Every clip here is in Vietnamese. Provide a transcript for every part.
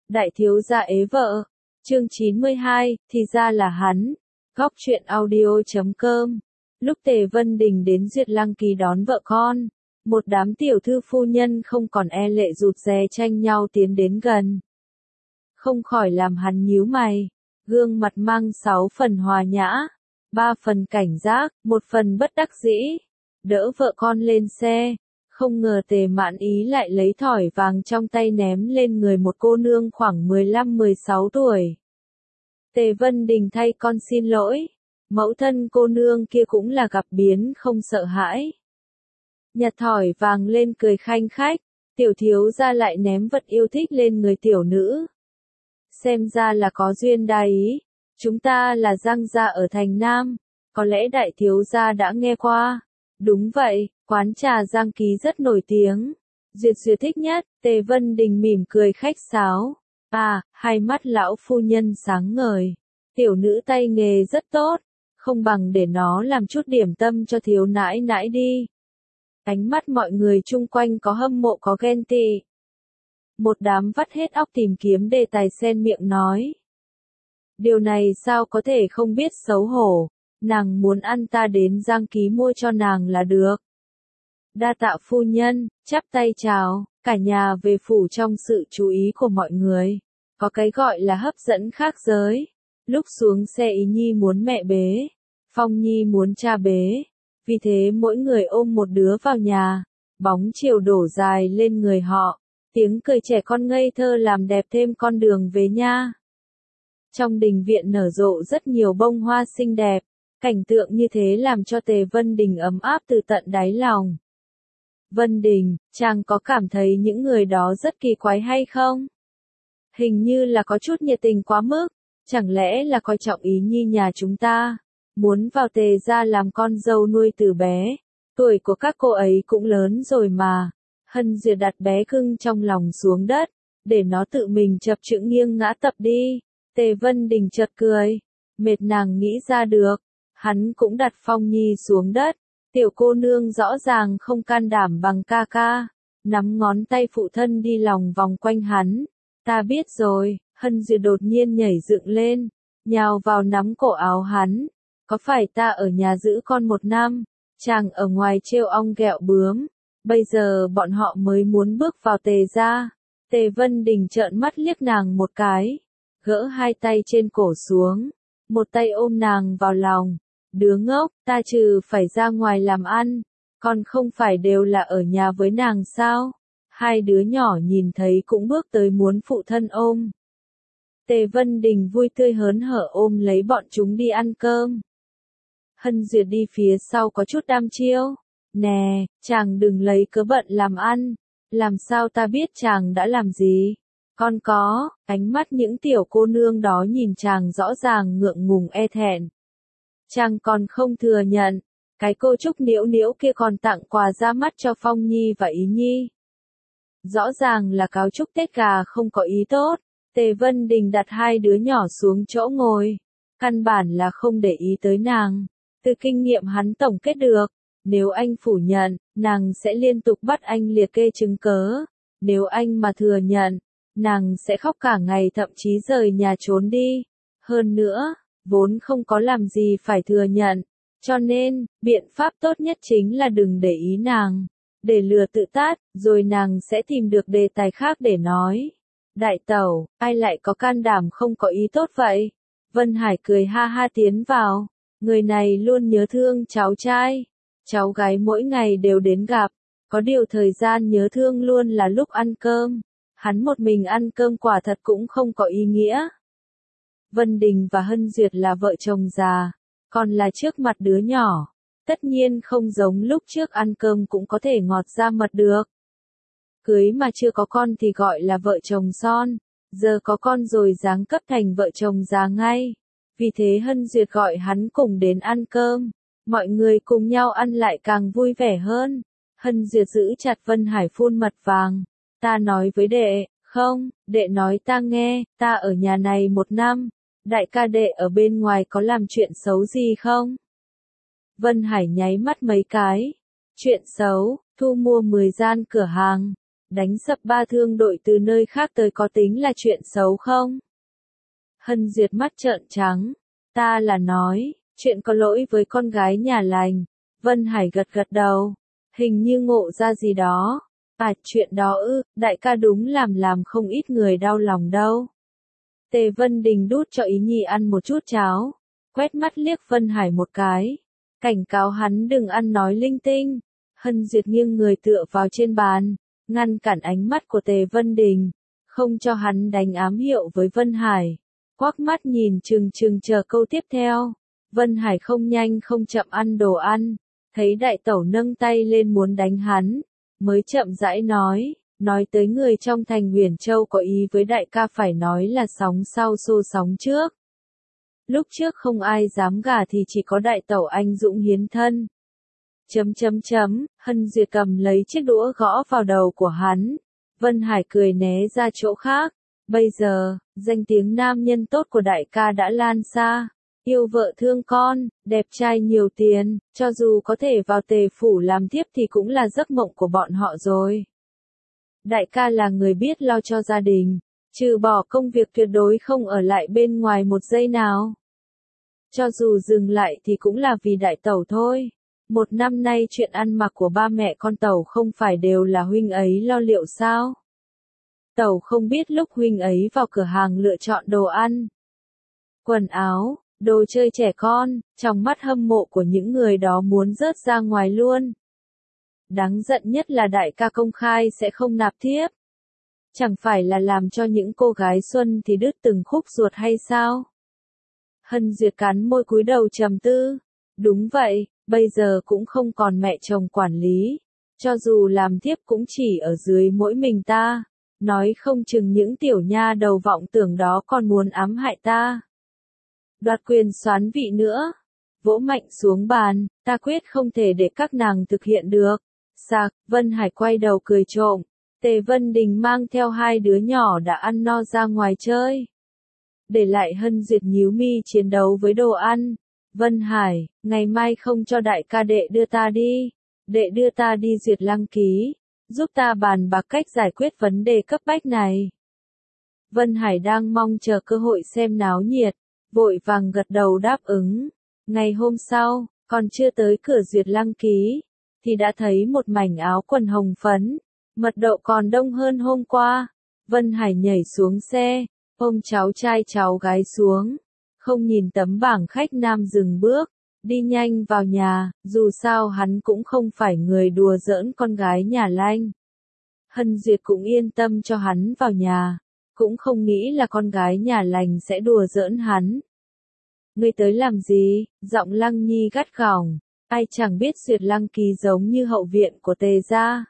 Đại thiếu gia ế vợ. Chương 92, thì ra là hắn. Góc truyện audio.com. Lúc Tề Vân Đình đến Duyệt Lăng Kỳ đón vợ con, một đám tiểu thư phu nhân không còn e lệ rụt rè tranh nhau tiến đến gần. Không khỏi làm hắn nhíu mày, gương mặt mang 6 phần hòa nhã, 3 phần cảnh giác, 1 phần bất đắc dĩ. Đỡ vợ con lên xe, không ngờ Tề Mạn Ý lại lấy thỏi vàng trong tay ném lên người một cô nương khoảng 15-16 tuổi. Tề Vân Đình thay con xin lỗi, mẫu thân cô nương kia cũng là gặp biến không sợ hãi. Nhặt thỏi vàng lên cười khanh khách, tiểu thiếu gia lại ném vật yêu thích lên người tiểu nữ. Xem ra là có duyên đa ý, chúng ta là Giang gia ở thành Nam, có lẽ đại thiếu gia đã nghe qua. Đúng vậy, quán trà Giang Ký rất nổi tiếng. Duyệt thích nhất, Tề Vân Đình mỉm cười khách sáo. À, hai mắt lão phu nhân sáng ngời. Tiểu nữ tay nghề rất tốt, không bằng để nó làm chút điểm tâm cho thiếu nãi nãi đi. Ánh mắt mọi người chung quanh có hâm mộ có ghen tị. Một đám vắt hết óc tìm kiếm đề tài xen miệng nói. Điều này sao có thể không biết xấu hổ, nàng muốn ăn ta đến Giang Ký mua cho nàng là được. Đa tạ phu nhân, chắp tay chào, cả nhà về phủ trong sự chú ý của mọi người. Có cái gọi là hấp dẫn khác giới. Lúc xuống xe Ý Nhi muốn mẹ bế, Phong Nhi muốn cha bế. Vì thế mỗi người ôm một đứa vào nhà, bóng chiều đổ dài lên người họ. Tiếng cười trẻ con ngây thơ làm đẹp thêm con đường về nha. Trong đình viện nở rộ rất nhiều bông hoa xinh đẹp, cảnh tượng như thế làm cho Tề Vân Đình ấm áp từ tận đáy lòng. Vân Đình, chàng có cảm thấy những người đó rất kỳ quái hay không? Hình như là có chút nhiệt tình quá mức, chẳng lẽ là coi trọng Ý Nhi nhà chúng ta, muốn vào Tề gia làm con dâu nuôi từ bé, tuổi của các cô ấy cũng lớn rồi mà. Hân Duyệt đặt bé cưng trong lòng xuống đất, để nó tự mình chập chững nghiêng ngã tập đi. Tề Vân Đình chợt cười, mệt nàng nghĩ ra được, hắn cũng đặt Phong Nhi xuống đất. Tiểu cô nương rõ ràng không can đảm bằng ca ca, nắm ngón tay phụ thân đi lòng vòng quanh hắn. Ta biết rồi, Hân Duyệt đột nhiên nhảy dựng lên, nhào vào nắm cổ áo hắn. Có phải ta ở nhà giữ con 1 năm, chàng ở ngoài trêu ong ghẹo bướm, bây giờ bọn họ mới muốn bước vào Tề gia. Tề Vân Đình trợn mắt liếc nàng một cái, gỡ 2 tay trên cổ xuống, một tay ôm nàng vào lòng. Đứa ngốc, ta trừ phải ra ngoài làm ăn, còn không phải đều là ở nhà với nàng sao? 2 đứa nhỏ nhìn thấy cũng bước tới muốn phụ thân ôm. Tề Vân Đình vui tươi hớn hở ôm lấy bọn chúng đi ăn cơm. Hân Duyệt đi phía sau có chút đăm chiêu. Nè, chàng đừng lấy cớ bận làm ăn, làm sao ta biết chàng đã làm gì? Con có, ánh mắt những tiểu cô nương đó nhìn chàng rõ ràng ngượng ngùng e thẹn. Chàng còn không thừa nhận, cái cô Trúc Niễu Niễu kia còn tặng quà ra mắt cho Phong Nhi và Ý Nhi. Rõ ràng là cáo chúc Tết gà không có ý tốt. Tề Vân Đình đặt 2 đứa nhỏ xuống chỗ ngồi, căn bản là không để ý tới nàng. Từ kinh nghiệm hắn tổng kết được, nếu anh phủ nhận, nàng sẽ liên tục bắt anh liệt kê chứng cớ. Nếu anh mà thừa nhận, nàng sẽ khóc cả ngày thậm chí rời nhà trốn đi. Hơn nữa, vốn không có làm gì phải thừa nhận, cho nên, biện pháp tốt nhất chính là đừng để ý nàng, để lừa tự tát, rồi nàng sẽ tìm được đề tài khác để nói. Đại tẩu, ai lại có can đảm không có ý tốt vậy? Vân Hải cười ha ha tiến vào, người này luôn nhớ thương cháu trai, cháu gái mỗi ngày đều đến gặp, có điều thời gian nhớ thương luôn là lúc ăn cơm, hắn một mình ăn cơm quả thật cũng không có ý nghĩa. Vân Đình và Hân Duyệt là vợ chồng già, còn là trước mặt đứa nhỏ, tất nhiên không giống lúc trước ăn cơm cũng có thể ngọt ra mật được. Cưới mà chưa có con thì gọi là vợ chồng son, giờ có con rồi giáng cấp thành vợ chồng già ngay. Vì thế Hân Duyệt gọi hắn cùng đến ăn cơm, mọi người cùng nhau ăn lại càng vui vẻ hơn. Hân Duyệt giữ chặt Vân Hải phun mật vàng, ta nói với đệ, không, đệ nói ta nghe, ta ở nhà này 1 năm, đại ca đệ ở bên ngoài có làm chuyện xấu gì không? Vân Hải nháy mắt mấy cái, chuyện xấu, thu mua 10 gian cửa hàng, đánh sập 3 thương đội từ nơi khác tới có tính là chuyện xấu không? Hân Duyệt mắt trợn trắng, ta là nói, chuyện có lỗi với con gái nhà lành. Vân Hải gật gật đầu, hình như ngộ ra gì đó. À, chuyện đó đại ca đúng làm không ít người đau lòng đâu. Tề Vân Đình đút cho Ý Nhi ăn một chút cháo, quét mắt liếc Vân Hải một cái, cảnh cáo hắn đừng ăn nói linh tinh. Hân Duyệt nghiêng người tựa vào trên bàn, ngăn cản ánh mắt của Tề Vân Đình, không cho hắn đánh ám hiệu với Vân Hải, quắc mắt nhìn chừng chừng chờ câu tiếp theo. Vân Hải không nhanh không chậm ăn đồ ăn, thấy đại tẩu nâng tay lên muốn đánh hắn, mới chậm rãi nói tới người trong thành Huyền Châu có ý với đại ca phải nói là sóng sau xô sóng trước. Lúc trước không ai dám gả thì chỉ có đại tẩu anh dũng hiến thân. Hân Duyệt cầm lấy chiếc đũa gõ vào đầu của hắn. Vân Hải cười né ra chỗ khác. Bây giờ, danh tiếng nam nhân tốt của đại ca đã lan xa. Yêu vợ thương con, đẹp trai nhiều tiền, cho dù có thể vào Tề phủ làm tiếp thì cũng là giấc mộng của bọn họ rồi. Đại ca là người biết lo cho gia đình, trừ bỏ công việc tuyệt đối không ở lại bên ngoài một giây nào. Cho dù dừng lại thì cũng là vì đại tẩu thôi. Một năm nay chuyện ăn mặc của ba mẹ con tẩu không phải đều là huynh ấy lo liệu sao? Tẩu không biết lúc huynh ấy vào cửa hàng lựa chọn đồ ăn, quần áo, đồ chơi trẻ con, trong mắt hâm mộ của những người đó muốn rớt ra ngoài luôn. Đáng giận nhất là đại ca công khai sẽ không nạp thiếp. Chẳng phải là làm cho những cô gái xuân thì đứt từng khúc ruột hay sao? Hân Duyệt cắn môi cúi đầu trầm tư. Đúng vậy, bây giờ cũng không còn mẹ chồng quản lý. Cho dù làm thiếp cũng chỉ ở dưới mỗi mình ta. Nói không chừng những tiểu nha đầu vọng tưởng đó còn muốn ám hại ta. Đoạt quyền soán vị nữa. Vỗ mạnh xuống bàn, ta quyết không thể để các nàng thực hiện được. Sạc, Vân Hải quay đầu cười trộm. Tề Vân Đình mang theo 2 đứa nhỏ đã ăn no ra ngoài chơi. Để lại Hân Duyệt nhíu mi chiến đấu với đồ ăn. Vân Hải, ngày mai không cho đại ca đệ đưa ta đi. Đệ đưa ta đi Duyệt Lăng Ký, giúp ta bàn bạc cách giải quyết vấn đề cấp bách này. Vân Hải đang mong chờ cơ hội xem náo nhiệt, vội vàng gật đầu đáp ứng. Ngày hôm sau, còn chưa tới cửa Duyệt Lăng Ký, thì đã thấy một mảnh áo quần hồng phấn, mật độ còn đông hơn hôm qua. Vân Hải nhảy xuống xe, ôm cháu trai cháu gái xuống, không nhìn tấm bảng khách nam dừng bước, đi nhanh vào nhà, dù sao hắn cũng không phải người đùa giỡn con gái nhà Lanh. Hân Duyệt cũng yên tâm cho hắn vào nhà, cũng không nghĩ là con gái nhà lành sẽ đùa giỡn hắn. Ngươi tới làm gì? Giọng Lăng Nhi gắt gỏng, ai chẳng biết Duyệt Lăng Ký giống như hậu viện của Tề gia.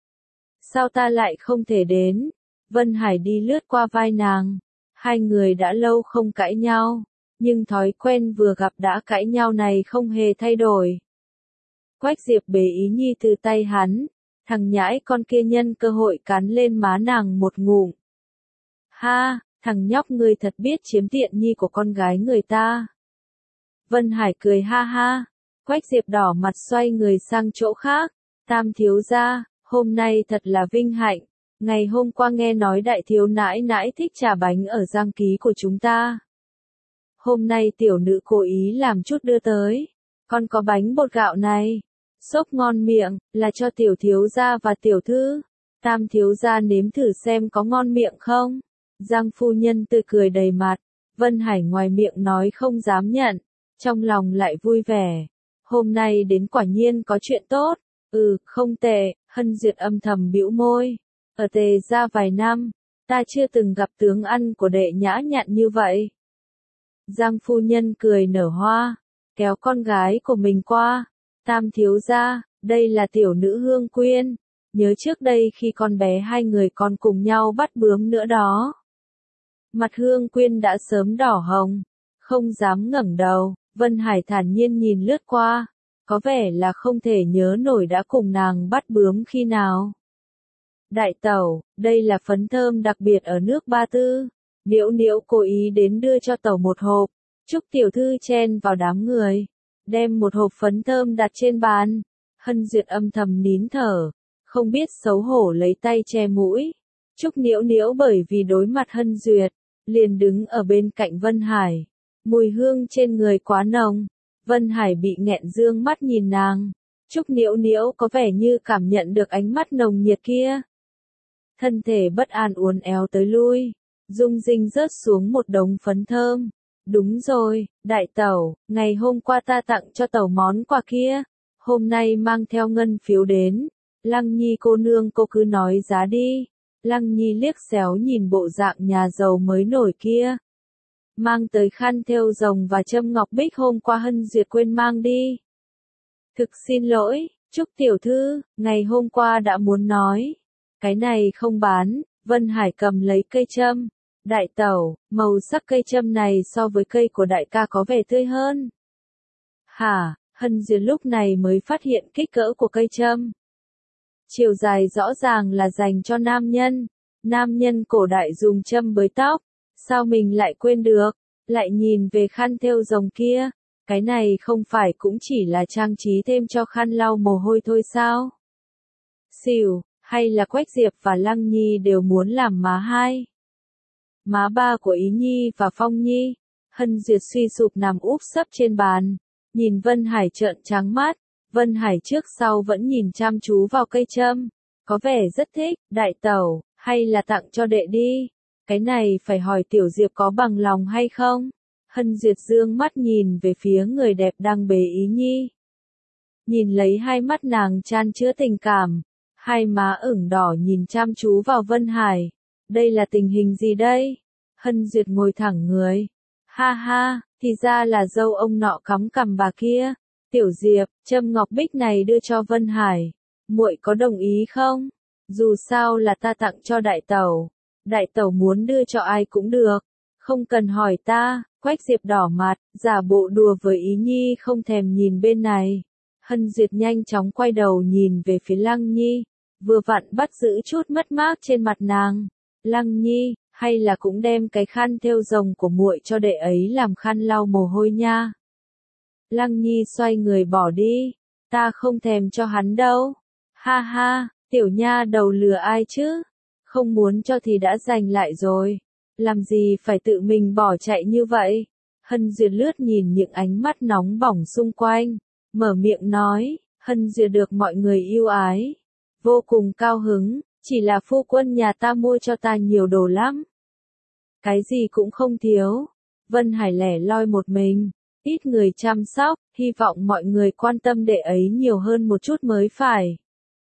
Sao ta lại không thể đến? Vân Hải đi lướt qua vai nàng, 2 người đã lâu không cãi nhau, nhưng thói quen vừa gặp đã cãi nhau này không hề thay đổi. Quách Diệp bế Ý Nhi từ tay hắn, thằng nhãi con kia nhân cơ hội cắn lên má nàng một ngụm. Ha, thằng nhóc ngươi thật biết chiếm tiện nhi của con gái người ta. Vân Hải cười ha ha, Quách Diệp đỏ mặt xoay người sang chỗ khác. Tam thiếu gia, hôm nay thật là vinh hạnh. Ngày hôm qua nghe nói đại thiếu nãi nãi thích trà bánh ở Giang Ký của chúng ta. Hôm nay tiểu nữ cố ý làm chút đưa tới. Còn có bánh bột gạo này, xốp ngon miệng, là cho tiểu thiếu gia và tiểu thư. Tam thiếu gia nếm thử xem có ngon miệng không? Giang phu nhân tươi cười đầy mặt. Vân Hải ngoài miệng nói không dám nhận, trong lòng lại vui vẻ. Hôm nay đến quả nhiên có chuyện tốt. Không tệ. Hân Duyệt âm thầm bĩu môi. Ở Tề gia vài năm, ta chưa từng gặp tướng ăn của đệ nhã nhặn như vậy. Giang phu nhân cười nở hoa, kéo con gái của mình qua. Tam thiếu gia, đây là tiểu nữ Hương Quyên. Nhớ trước đây khi con bé 2 người còn cùng nhau bắt bướm nữa đó. Mặt Hương Quyên đã sớm đỏ hồng, không dám ngẩng đầu. Vân Hải thản nhiên nhìn lướt qua, có vẻ là không thể nhớ nổi đã cùng nàng bắt bướm khi nào. Đại tẩu, đây là phấn thơm đặc biệt ở nước Ba Tư. Niễu Niễu cố ý đến đưa cho tẩu một hộp. Trúc tiểu thư chen vào đám người, đem một hộp phấn thơm đặt trên bàn. Hân Duyệt âm thầm nín thở, không biết xấu hổ lấy tay che mũi. Trúc Nhiễu Nhiễu bởi vì đối mặt Hân Duyệt, liền đứng ở bên cạnh Vân Hải. Mùi hương trên người quá nồng, Vân Hải bị nghẹn dương mắt nhìn nàng. Trúc Nhiễu Nhiễu có vẻ như cảm nhận được ánh mắt nồng nhiệt kia. Thân thể bất an uốn éo tới lui, Dung Dinh rớt xuống một đống phấn thơm. Đúng rồi, đại tẩu, ngày hôm qua ta tặng cho tẩu món quà kia, hôm nay mang theo ngân phiếu đến. Lăng Nhi cô nương cô cứ nói giá đi. Lăng Nhi liếc xéo nhìn bộ dạng nhà giàu mới nổi kia. Mang tới khăn thêu rồng và châm ngọc bích hôm qua Hân Duyệt quên mang đi. Thực xin lỗi, Trúc tiểu thư, ngày hôm qua đã muốn nói. Cái này không bán. Vân Hải cầm lấy cây châm. Đại tẩu, màu sắc cây châm này so với cây của đại ca có vẻ tươi hơn. Hả, Hân Duyệt lúc này mới phát hiện kích cỡ của cây châm. Chiều dài rõ ràng là dành cho nam nhân. Nam nhân cổ đại dùng châm bới tóc. Sao mình lại quên được? Lại nhìn về khăn thêu rồng kia. Cái này không phải cũng chỉ là trang trí thêm cho khăn lau mồ hôi thôi sao? Xỉu, hay là Quách Diệp và Lăng Nhi đều muốn làm má hai? Má ba của Ý Nhi và Phong Nhi. Hân Duyệt suy sụp nằm úp sấp trên bàn. Nhìn Vân Hải trợn trắng mắt. Vân Hải trước sau vẫn nhìn chăm chú vào cây châm. Có vẻ rất thích, đại tẩu, hay là tặng cho đệ đi. Cái này phải hỏi Tiểu Diệp có bằng lòng hay không? Hân Duyệt dương mắt nhìn về phía người đẹp đang bế Ý Nhi. Nhìn lấy hai mắt nàng chan chứa tình cảm. Hai má ửng đỏ nhìn chăm chú vào Vân Hải. Đây là tình hình gì đây? Hân Duyệt ngồi thẳng người. Ha ha, thì ra là dâu ông nọ cắm cằm bà kia. Tiểu Diệp, châm ngọc bích này đưa cho Vân Hải. Muội có đồng ý không? Dù sao là ta tặng cho đại tẩu. Đại tẩu muốn đưa cho ai cũng được. Không cần hỏi ta. Quách Diệp đỏ mặt, giả bộ đùa với Ý Nhi không thèm nhìn bên này. Hân Duyệt nhanh chóng quay đầu nhìn về phía Lăng Nhi. Vừa vặn bắt giữ chút mất mát trên mặt nàng. Lăng Nhi, hay là cũng đem cái khăn thêu rồng của muội cho đệ ấy làm khăn lau mồ hôi nha. Lăng Nhi xoay người bỏ đi. Ta không thèm cho hắn đâu. Ha ha, tiểu nha đầu lừa ai chứ? Không muốn cho thì đã giành lại rồi. Làm gì phải tự mình bỏ chạy như vậy? Hân Duyệt lướt nhìn những ánh mắt nóng bỏng xung quanh. Mở miệng nói, Hân Duyệt được mọi người yêu ái. Vô cùng cao hứng, chỉ là phu quân nhà ta mua cho ta nhiều đồ lắm. Cái gì cũng không thiếu. Vân Hải lẻ loi một mình, ít người chăm sóc, hy vọng mọi người quan tâm đệ ấy nhiều hơn một chút mới phải.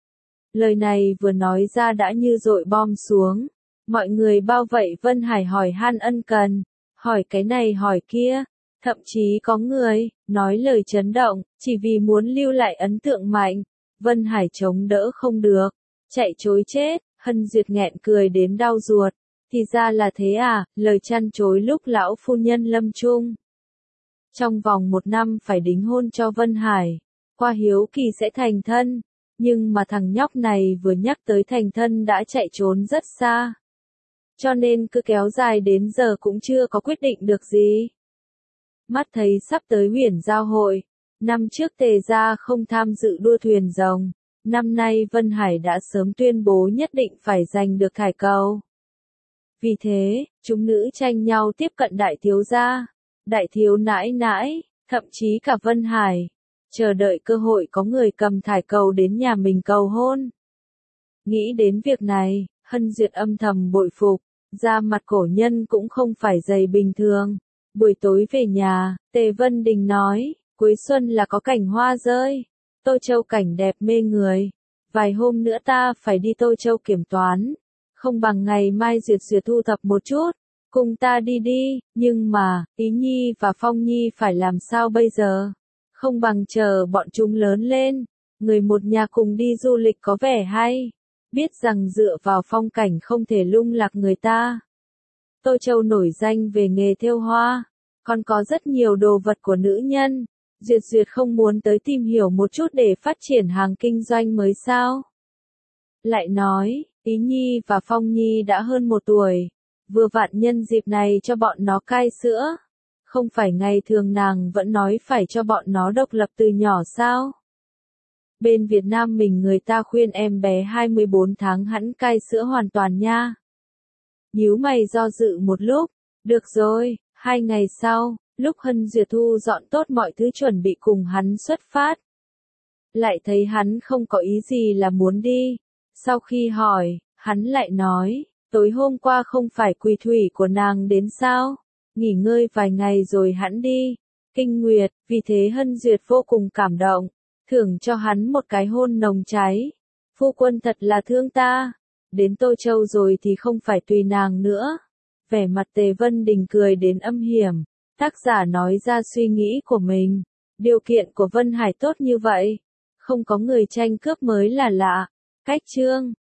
Lời này vừa nói ra đã như dội bom xuống. Mọi người bao vây Vân Hải hỏi han ân cần, hỏi cái này hỏi kia, thậm chí có người nói lời chấn động, chỉ vì muốn lưu lại ấn tượng mạnh. Vân Hải chống đỡ không được, chạy trối chết. Hân Duyệt nghẹn cười đến đau ruột. Thì ra là thế à, lời chăn chối lúc lão phu nhân lâm chung. Trong vòng 1 năm phải đính hôn cho Vân Hải, qua hiếu kỳ sẽ thành thân, nhưng mà thằng nhóc này vừa nhắc tới thành thân đã chạy trốn rất xa. Cho nên cứ kéo dài đến giờ cũng chưa có quyết định được gì. Mắt thấy sắp tới Huyền Giao hội, năm trước Tề gia không tham dự đua thuyền rồng, năm nay Vân Hải đã sớm tuyên bố nhất định phải giành được thải cầu. Vì thế, chúng nữ tranh nhau tiếp cận đại thiếu gia, đại thiếu nãi nãi, thậm chí cả Vân Hải, chờ đợi cơ hội có người cầm thải cầu đến nhà mình cầu hôn. Nghĩ đến việc này, Hân Duyệt âm thầm bội phục, da mặt cổ nhân cũng không phải dày bình thường. Buổi tối về nhà, Tề Vân Đình nói, cuối xuân là có cảnh hoa rơi, Tô Châu cảnh đẹp mê người. Vài hôm nữa ta phải đi Tô Châu kiểm toán, không bằng ngày mai Duyệt Duyệt thu thập một chút, cùng ta đi đi, nhưng mà, Ý Nhi và Phong Nhi phải làm sao bây giờ? Không bằng chờ bọn chúng lớn lên, người một nhà cùng đi du lịch có vẻ hay. Biết rằng dựa vào phong cảnh không thể lung lạc người ta. Tô Châu nổi danh về nghề thêu hoa, còn có rất nhiều đồ vật của nữ nhân. Duyệt Duyệt không muốn tới tìm hiểu một chút để phát triển hàng kinh doanh mới sao? Lại nói, Ý Nhi và Phong Nhi đã hơn 1 tuổi, vừa vặn nhân dịp này cho bọn nó cai sữa. Không phải ngày thường nàng vẫn nói phải cho bọn nó độc lập từ nhỏ sao? Bên Việt Nam mình người ta khuyên em bé 24 tháng hẵng cai sữa hoàn toàn nha. Nhíu mày do dự một lúc. Được rồi, 2 ngày sau, lúc Hân Duyệt thu dọn tốt mọi thứ chuẩn bị cùng hắn xuất phát. Lại thấy hắn không có ý gì là muốn đi. Sau khi hỏi, hắn lại nói, tối hôm qua không phải Quỳ Thủy của nàng đến sao? Nghỉ ngơi vài ngày rồi hẵng đi. Kinh nguyệt, vì thế Hân Duyệt vô cùng cảm động, thưởng cho hắn một cái hôn nồng cháy. Phu quân thật là thương ta. Đến Tô Châu rồi thì không phải tùy nàng nữa. Vẻ mặt Tề Vân Đình cười đến âm hiểm. Tác giả nói ra suy nghĩ của mình. Điều kiện của Vân Hải tốt như vậy. Không có người tranh cướp mới là lạ. Cách chương